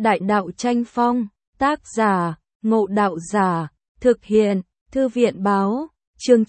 Đại đạo tranh phong, tác giả, Ngộ Đạo Giả, thực hiện, Thư viện báo, chương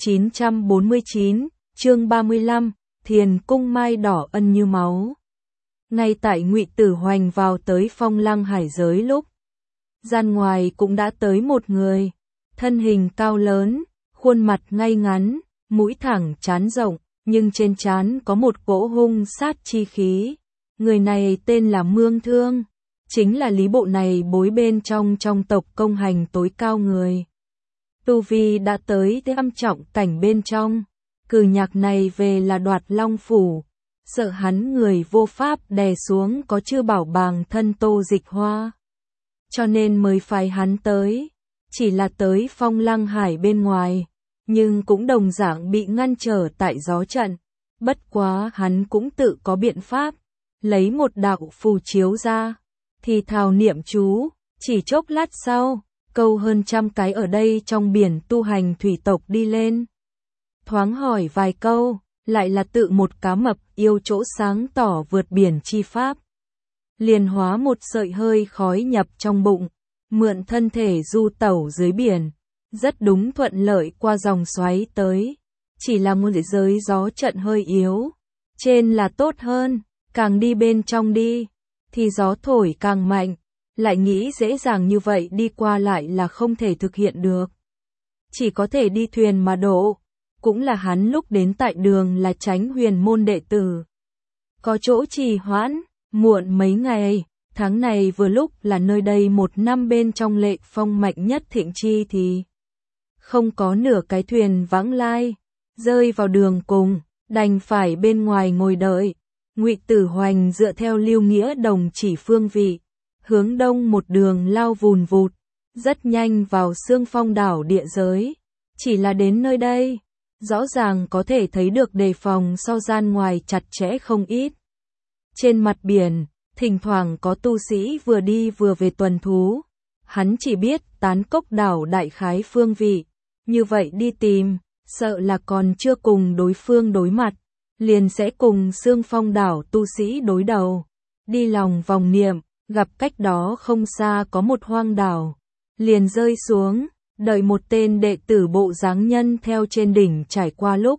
949, chương 35, Thiền cung mai đỏ ân như máu. Ngay tại Ngụy Tử Hoành vào tới Phong Lăng Hải giới lúc, gian ngoài cũng đã tới một người, thân hình cao lớn, khuôn mặt ngay ngắn, mũi thẳng trán rộng, nhưng trên trán có một cỗ hung sát chi khí. Người này tên là Mương Thương, chính là lý bộ này bối bên trong tộc công hành tối cao người. Tu vi đã tới tam trọng cảnh bên trong, cử nhạc này về là đoạt long phủ, sợ hắn người vô pháp đè xuống có chư bảo bàng thân Tô Dịch Hoa. Cho nên mới phái hắn tới, chỉ là tới Phong Lăng Hải bên ngoài, nhưng cũng đồng dạng bị ngăn trở tại gió trận. Bất quá hắn cũng tự có biện pháp, lấy một đạo phù chiếu ra, thì thào niệm chú, chỉ chốc lát sau, câu hơn 100 cái ở đây trong biển tu hành thủy tộc đi lên. Thoáng hỏi vài câu, lại là tự một cá mập yêu chỗ sáng tỏ vượt biển chi pháp. Liền hóa một sợi hơi khói nhập trong bụng, mượn thân thể du tẩu dưới biển, rất đúng thuận lợi qua dòng xoáy tới. Chỉ là một giới gió trận hơi yếu, trên là tốt hơn, càng đi bên trong đi, thì gió thổi càng mạnh, lại nghĩ dễ dàng như vậy đi qua lại là không thể thực hiện được. Chỉ có thể đi thuyền mà độ, cũng là hắn lúc đến tại đường là Chánh Huyền môn đệ tử. Có chỗ trì hoãn, muộn mấy ngày, tháng này vừa lúc là nơi đây một năm bên trong lệ phong mạnh nhất thịnh chi thì không có nửa cái thuyền vãng lai, rơi vào đường cùng, đành phải bên ngoài ngồi đợi. Ngụy Tử Hoành dựa theo Lưu Nghĩa Đồng chỉ phương vị, hướng đông một đường lao vùn vụt, rất nhanh vào Xương Phong đảo địa giới. Chỉ là đến nơi đây, rõ ràng có thể thấy được đề phòng sau gian ngoài chặt chẽ không ít. Trên mặt biển, thỉnh thoảng có tu sĩ vừa đi vừa về tuần thú. Hắn chỉ biết Tán Cốc đảo đại khái phương vị, như vậy đi tìm, sợ là còn chưa cùng đối phương đối mặt, liền sẽ cùng Xương Phong đảo tu sĩ đối đầu. Đi lòng vòng niệm, gặp cách đó không xa có một hoang đảo, liền rơi xuống, đợi một tên đệ tử bộ dáng nhân theo trên đỉnh trải qua lúc.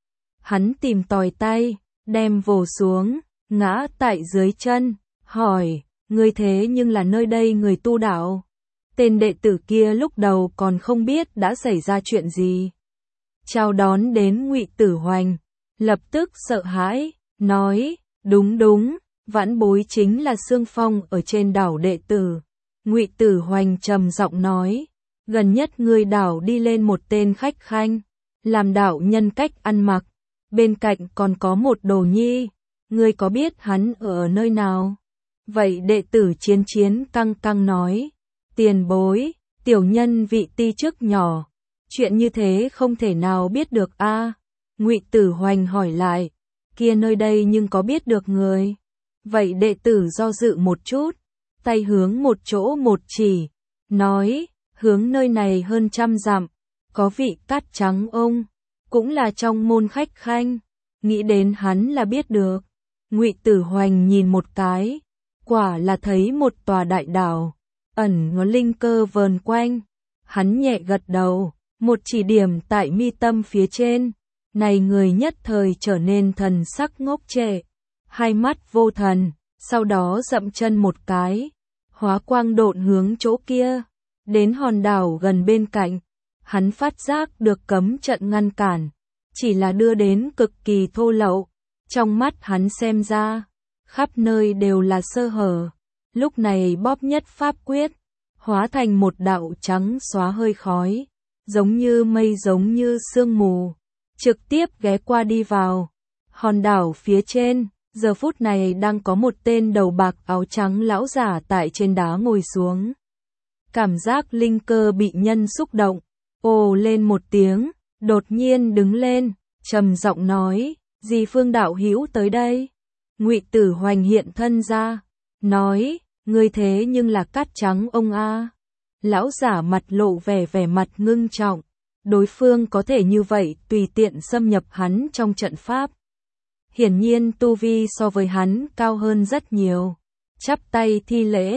Hắn tìm tòi tay, đem vồ xuống, ngã tại dưới chân, hỏi, người thế nhưng là nơi đây người tu đạo. Tên đệ tử kia lúc đầu còn không biết đã xảy ra chuyện gì. Chào đón đến Ngụy Tử Hoành, lập tức sợ hãi, nói, đúng, vãn bối chính là Xương Phong ở trên đảo đệ tử. Ngụy Tử Hoành trầm giọng nói, gần nhất người đảo đi lên một tên khách khanh, làm đạo nhân cách ăn mặc, bên cạnh còn có một đồ nhi, ngươi có biết hắn ở nơi nào? Vậy đệ tử Chiến căng nói, tiền bối, tiểu nhân vị ti chức nhỏ, chuyện như thế không thể nào biết được a. Ngụy Tử Hoành hỏi lại, kia nơi đây nhưng có biết được người? Vậy đệ tử do dự một chút, tay hướng một chỗ một chỉ, nói, hướng nơi này hơn 100 dặm, có vị cát trắng ông, cũng là trong môn khách khanh, nghĩ đến hắn là biết được. Ngụy Tử Hoành nhìn một cái, quả là thấy một tòa đại đảo, ẩn ngó linh cơ vờn quanh, hắn nhẹ gật đầu, một chỉ điểm tại mi tâm phía trên, này người nhất thời trở nên thần sắc ngốc trệ, hai mắt vô thần, sau đó dậm chân một cái, hóa quang độn hướng chỗ kia, đến hòn đảo gần bên cạnh, hắn phát giác được cấm trận ngăn cản, chỉ là đưa đến cực kỳ thô lậu, trong mắt hắn xem ra, khắp nơi đều là sơ hở, lúc này bóp nhất pháp quyết, hóa thành một đạo trắng xóa hơi khói, giống như mây giống như sương mù, trực tiếp ghé qua đi vào. Hòn đảo phía trên, giờ phút này đang có một tên đầu bạc áo trắng lão giả tại trên đá ngồi xuống. Cảm giác linh cơ bị nhân xúc động, ồ lên một tiếng, đột nhiên đứng lên, trầm giọng nói, gì Phương đạo hữu tới đây? Ngụy Tử Hoành hiện thân ra, nói, ngươi thế nhưng là cát trắng ông a. Lão giả mặt lộ vẻ mặt ngưng trọng, đối phương có thể như vậy tùy tiện xâm nhập hắn trong trận pháp. Hiển nhiên tu vi so với hắn cao hơn rất nhiều. Chắp tay thi lễ,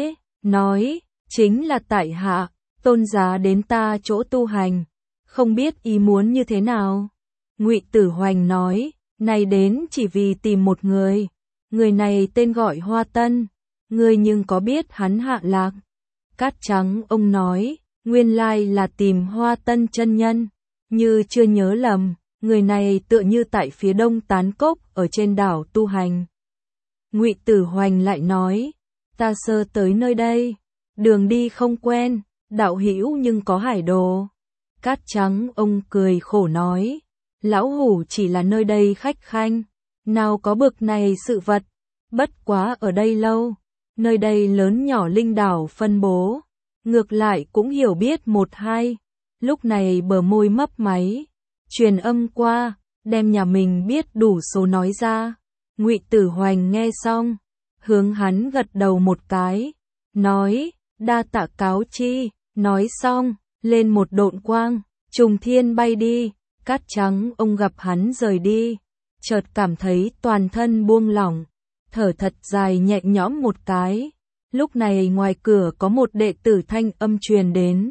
nói, chính là tại hạ, tôn giá đến ta chỗ tu hành, không biết ý muốn như thế nào. Ngụy Tử Hoành nói, này đến chỉ vì tìm một người này tên gọi Hoa Tân, ngươi nhưng có biết hắn hạ lạc? Cát Trắng ông nói, nguyên lai là tìm Hoa Tân chân nhân, như chưa nhớ lầm, người này tựa như tại phía đông Tán Cốc ở trên đảo tu hành. Ngụy Tử Hoành lại nói, ta sơ tới nơi đây, đường đi không quen, đạo hữu nhưng có hải đồ. Cát Trắng ông cười khổ nói, lão hủ chỉ là nơi đây khách khanh, nào có bực này sự vật, bất quá ở đây lâu, nơi đây lớn nhỏ linh đảo phân bố, ngược lại cũng hiểu biết một hai. Lúc này bờ môi mấp máy, truyền âm qua, đem nhà mình biết đủ số nói ra. Ngụy Tử Hoành nghe xong, hướng hắn gật đầu một cái, nói, đa tạ cáo chi, nói xong, lên một độn quang, trùng thiên bay đi. Cát Trắng ông gặp hắn rời đi, chợt cảm thấy toàn thân buông lỏng, thở thật dài nhẹ nhõm một cái. Lúc này ngoài cửa có một đệ tử thanh âm truyền đến,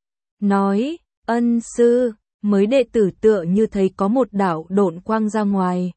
nói, ân sư, mới đệ tử tựa như thấy có một đạo độn quang ra ngoài.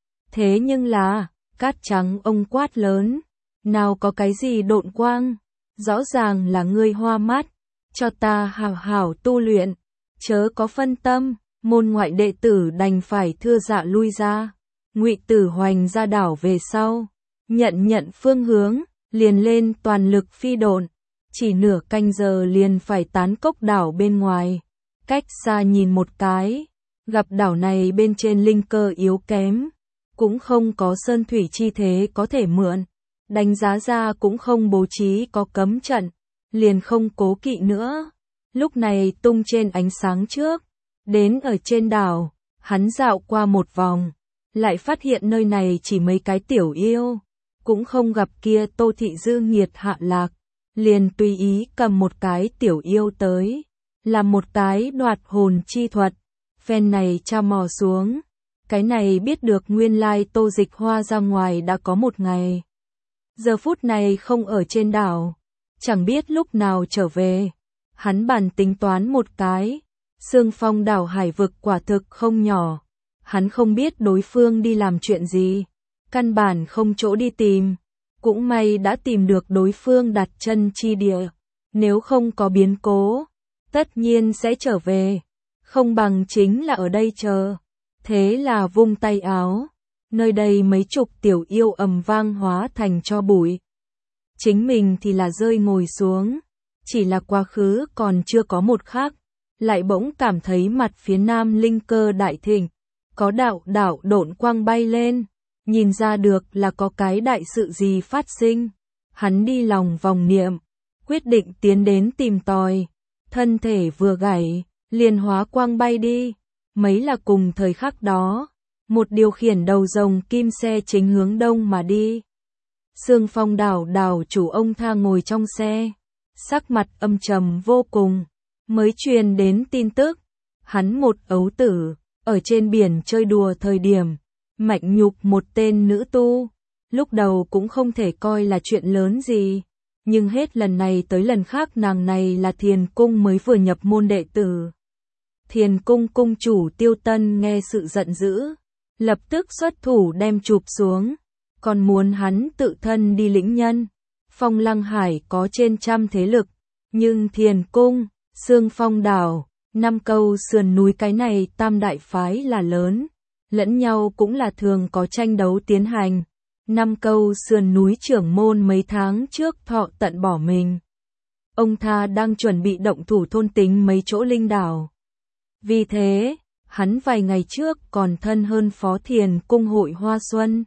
Thế nhưng là, Cát Trắng ông quát lớn, nào có cái gì độn quang, rõ ràng là ngươi hoa mắt, cho ta hảo hảo tu luyện, chớ có phân tâm. Môn ngoại đệ tử đành phải thưa dạ lui ra. Ngụy Tử Hoành ra đảo về sau, nhận phương hướng, liền lên toàn lực phi độn, chỉ nửa canh giờ liền phải Tán Cốc đảo bên ngoài. Cách xa nhìn một cái, gặp đảo này bên trên linh cơ yếu kém, cũng không có sơn thủy chi thế có thể mượn, đánh giá ra cũng không bố trí có cấm trận, liền không cố kỵ nữa. Lúc này tung trên ánh sáng trước, đến ở trên đảo, hắn dạo qua một vòng, lại phát hiện nơi này chỉ mấy cái tiểu yêu, cũng không gặp kia Tô Thị Dư nghiệt hạ lạc, liền tùy ý cầm một cái tiểu yêu tới, làm một cái đoạt hồn chi thuật, phen này tra mò xuống, cái này biết được nguyên lai Tô Dịch Hoa ra ngoài đã có một ngày. Giờ phút này không ở trên đảo, chẳng biết lúc nào trở về, hắn bàn tính toán một cái. Sương Phong đảo hải vực quả thực không nhỏ, hắn không biết đối phương đi làm chuyện gì, căn bản không chỗ đi tìm, cũng may đã tìm được đối phương đặt chân chi địa, nếu không có biến cố, tất nhiên sẽ trở về, không bằng chính là ở đây chờ. Thế là vung tay áo, nơi đây mấy chục tiểu yêu ầm vang hóa thành tro bụi. Chính mình thì là rơi ngồi xuống, chỉ là quá khứ còn chưa có một khắc. Lại bỗng cảm thấy mặt phía nam linh cơ đại thịnh, có đạo độn quang bay lên, nhìn ra được là có cái đại sự gì phát sinh. Hắn đi lòng vòng niệm, quyết định tiến đến tìm tòi, thân thể vừa gảy, liền hóa quang bay đi. Mấy là cùng thời khắc đó, một điều khiển đầu rồng kim xe chính hướng đông mà đi. Sương Phong đảo chủ ông Tha ngồi trong xe, sắc mặt âm trầm vô cùng. Mới truyền đến tin tức, hắn một ấu tử, ở trên biển chơi đùa thời điểm, mạnh nhục một tên nữ tu, lúc đầu cũng không thể coi là chuyện lớn gì, nhưng hết lần này tới lần khác nàng này là Thiền Cung mới vừa nhập môn đệ tử. Thiền Cung cung chủ Tiêu Tân nghe sự giận dữ, lập tức xuất thủ đem chụp xuống, còn muốn hắn tự thân đi lĩnh nhân. Phong Lăng Hải có trên trăm thế lực, nhưng Thiền Cung, Sương Phong đảo, Nam Câu sườn núi cái này tam đại phái là lớn, lẫn nhau cũng là thường có tranh đấu tiến hành. Nam Câu sườn núi trưởng môn mấy tháng trước thọ tận bỏ mình. Ông Tha đang chuẩn bị động thủ thôn tính mấy chỗ linh đảo. Vì thế, hắn vài ngày trước còn thân hơn Phó Thiền Cung hội Hoa Xuân.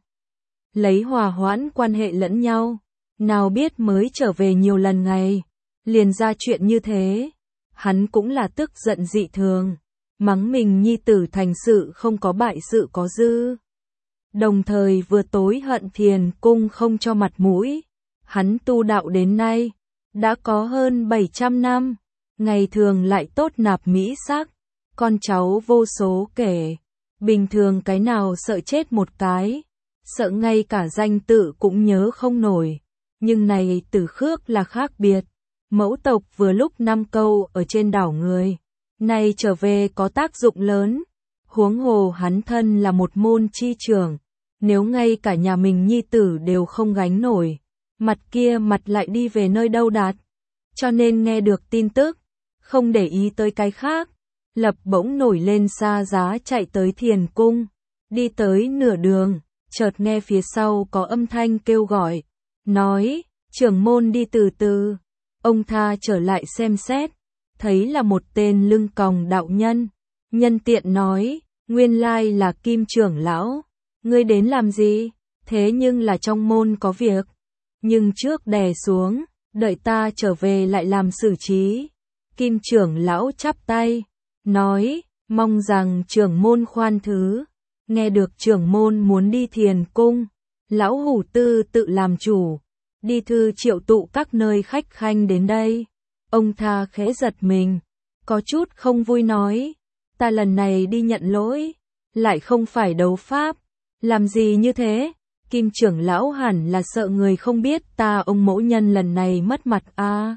Lấy hòa hoãn quan hệ lẫn nhau, nào biết mới trở về nhiều lần ngày, liền ra chuyện như thế. Hắn cũng là tức giận dị thường, mắng mình nhi tử thành sự không có bại sự có dư. Đồng thời vừa tối hận Thiền Cung không cho mặt mũi. Hắn tu đạo đến nay, đã có hơn 700 năm, ngày thường lại tốt nạp mỹ sắc, con cháu vô số kể, bình thường cái nào sợ chết một cái, sợ ngay cả danh tự cũng nhớ không nổi. Nhưng này Tử Khước là khác biệt. Mẫu tộc vừa lúc 5 câu ở trên đảo người, nay trở về có tác dụng lớn. Huống hồ hắn thân là một môn chi trưởng, nếu ngay cả nhà mình nhi tử đều không gánh nổi, mặt kia mặt lại đi về nơi đâu đạt. Cho nên nghe được tin tức, không để ý tới cái khác, lập bỗng nổi lên xa giá chạy tới Thiền Cung. Đi tới nửa đường, chợt nghe phía sau có âm thanh kêu gọi, nói, trưởng môn đi từ từ. Ông tha trở lại xem xét, thấy là một tên lưng còng đạo nhân. Nhân tiện nói, nguyên lai là Kim trưởng lão, ngươi đến làm gì? Thế nhưng là trong môn có việc, nhưng trước đè xuống, đợi ta trở về lại làm xử trí. Kim trưởng lão chắp tay, nói, mong rằng trưởng môn khoan thứ. Nghe được trưởng môn muốn đi Thiền Cung, lão hủ tư tự làm chủ, đi thư triệu tụ các nơi khách khanh đến đây. Ông tha khẽ giật mình, có chút không vui nói, ta lần này đi nhận lỗi, lại không phải đấu pháp, làm gì như thế? Kim trưởng lão hẳn là sợ người không biết ta ông mẫu nhân lần này mất mặt a.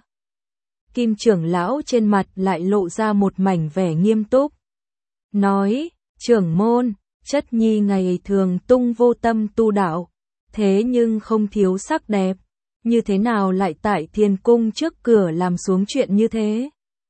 Kim trưởng lão trên mặt lại lộ ra một mảnh vẻ nghiêm túc, nói, trưởng môn, chất nhi ngày thường tung vô tâm tu đạo, thế nhưng không thiếu sắc đẹp, như thế nào lại tại Thiền Cung trước cửa làm xuống chuyện như thế?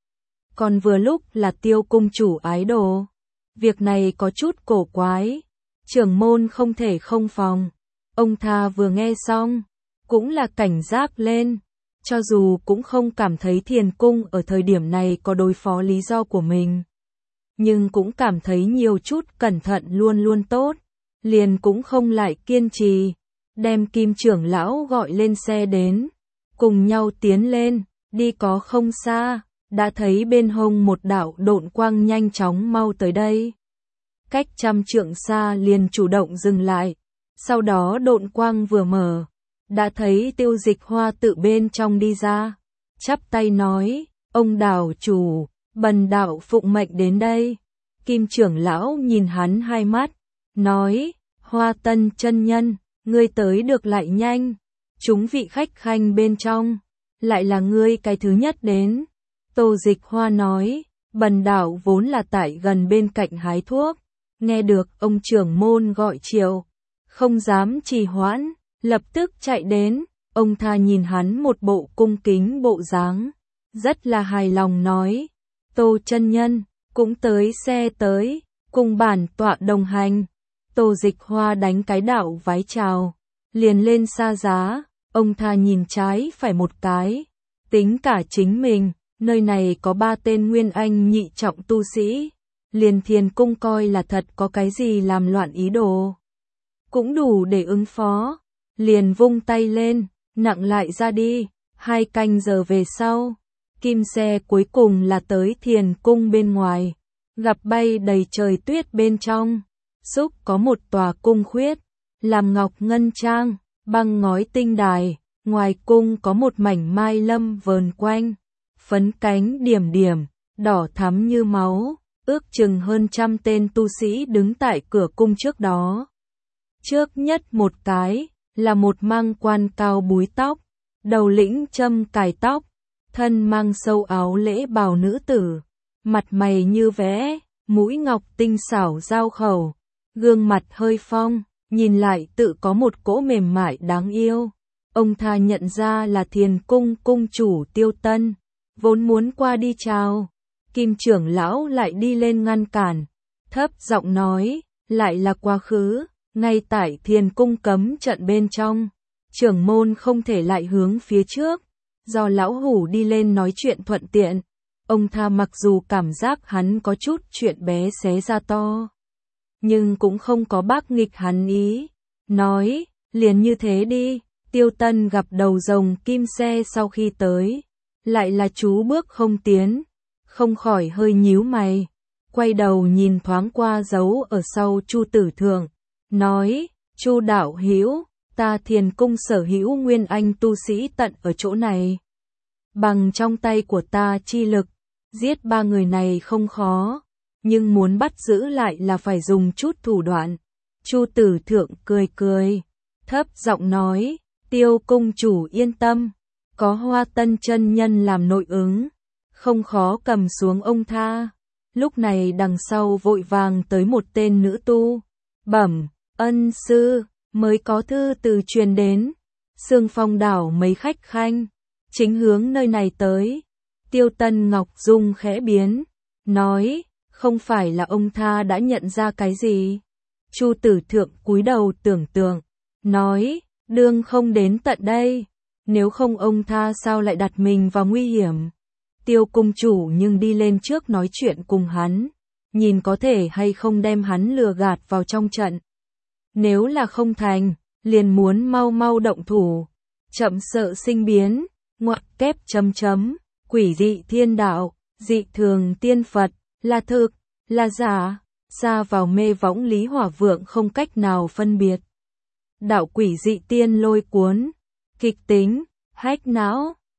Còn vừa lúc là Tiêu cung chủ ái đồ, việc này có chút cổ quái, trưởng môn không thể không phòng. Ông tha vừa nghe xong, cũng là cảnh giác lên, cho dù cũng không cảm thấy Thiền Cung ở thời điểm này có đối phó lý do của mình, nhưng cũng cảm thấy nhiều chút cẩn thận luôn luôn tốt, liền cũng không lại kiên trì, đem Kim trưởng lão gọi lên xe đến, cùng nhau tiến lên, đi có không xa, đã thấy bên hông một đạo độn quang nhanh chóng mau tới đây. Cách 100 trượng xa liền chủ động dừng lại, sau đó độn quang vừa mở, đã thấy Tiêu Dịch Hoa tự bên trong đi ra, chắp tay nói, ông đảo chủ, bần đạo phụng mệnh đến đây. Kim trưởng lão nhìn hắn hai mắt, nói, Hoa Tân chân nhân, ngươi tới được lại nhanh, chúng vị khách khanh bên trong, lại là ngươi cái thứ nhất đến. Tô Dịch Hoa nói, bần đạo vốn là tại gần bên cạnh hái thuốc, nghe được ông trưởng môn gọi triệu, không dám trì hoãn, lập tức chạy đến. Ông tha nhìn hắn một bộ cung kính bộ dáng, rất là hài lòng nói, Tô chân nhân, cũng tới xe tới, cùng bản tọa đồng hành. Tô Dịch Hoa đánh cái đạo vái chào, liền lên xa giá. Ông tha nhìn trái phải một cái, tính cả chính mình, nơi này có 3 tên nguyên anh nhị trọng tu sĩ, liền Thiền Cung coi là thật có cái gì làm loạn ý đồ, cũng đủ để ứng phó, liền vung tay lên, nặng lại ra đi. 2 canh giờ về sau, kim xe cuối cùng là tới Thiền Cung bên ngoài, gặp bay đầy trời tuyết bên trong, xúc có một tòa cung khuyết, làm ngọc ngân trang, băng ngói tinh đài, ngoài cung có một mảnh mai lâm vờn quanh, phấn cánh điểm điểm, đỏ thắm như máu, ước chừng hơn 100 tên tu sĩ đứng tại cửa cung trước đó. Trước nhất một cái, là một mang quan cao búi tóc, đầu lĩnh châm cài tóc, thân mang sâu áo lễ bào nữ tử, mặt mày như vẽ, mũi ngọc tinh xảo giao khẩu, gương mặt hơi phong, nhìn lại tự có một cỗ mềm mại đáng yêu. Ông tha nhận ra là Thiền Cung cung chủ Tiêu Tân, vốn muốn qua đi chào, Kim trưởng lão lại đi lên ngăn cản, thấp giọng nói, lại là quá khứ, ngay tại Thiền Cung cấm trận bên trong, trưởng môn không thể lại hướng phía trước, do lão hủ đi lên nói chuyện thuận tiện. Ông tha mặc dù cảm giác hắn có chút chuyện bé xé ra to, nhưng cũng không có bác nghịch hắn ý, nói, liền như thế đi. Tiêu Tân gặp đầu rồng kim xe sau khi tới, lại là chú bước không tiến, không khỏi hơi nhíu mày, quay đầu nhìn thoáng qua dấu ở sau Chu Tử Thượng, nói, Chu đạo hữu, ta Thiền Cung sở hữu nguyên anh tu sĩ tận ở chỗ này, bằng trong tay của ta chi lực, giết 3 người này không khó, nhưng muốn bắt giữ lại là phải dùng chút thủ đoạn. Chu Tử Thượng cười cười, thấp giọng nói, Tiêu cung chủ yên tâm, có Hoa Tân chân nhân làm nội ứng, không khó cầm xuống ông ta. Lúc này đằng sau vội vàng tới một tên nữ tu, bẩm, ân sư, mới có thư từ truyền đến, Sương Phong đảo mấy khách khanh, chính hướng nơi này tới. Tiêu Tân Ngọc Dung khẽ biến, nói, không phải là ông ta đã nhận ra cái gì. Chu Tử Thượng cúi đầu tưởng tượng, nói, đương không đến tận đây, nếu không ông ta sao lại đặt mình vào nguy hiểm. Tiêu cung chủ nhưng đi lên trước nói chuyện cùng hắn, nhìn có thể hay không đem hắn lừa gạt vào trong trận. Nếu là không thành, liền muốn mau mau động thủ, chậm sợ sinh biến, ngoặc kép chấm chấm, quỷ dị thiên đạo, dị thường tiên Phật, là thực, là giả, xa vào mê võng Lý Hỏa Vượng không cách nào phân biệt. Đạo quỷ dị tiên lôi cuốn, kịch tính, hách não.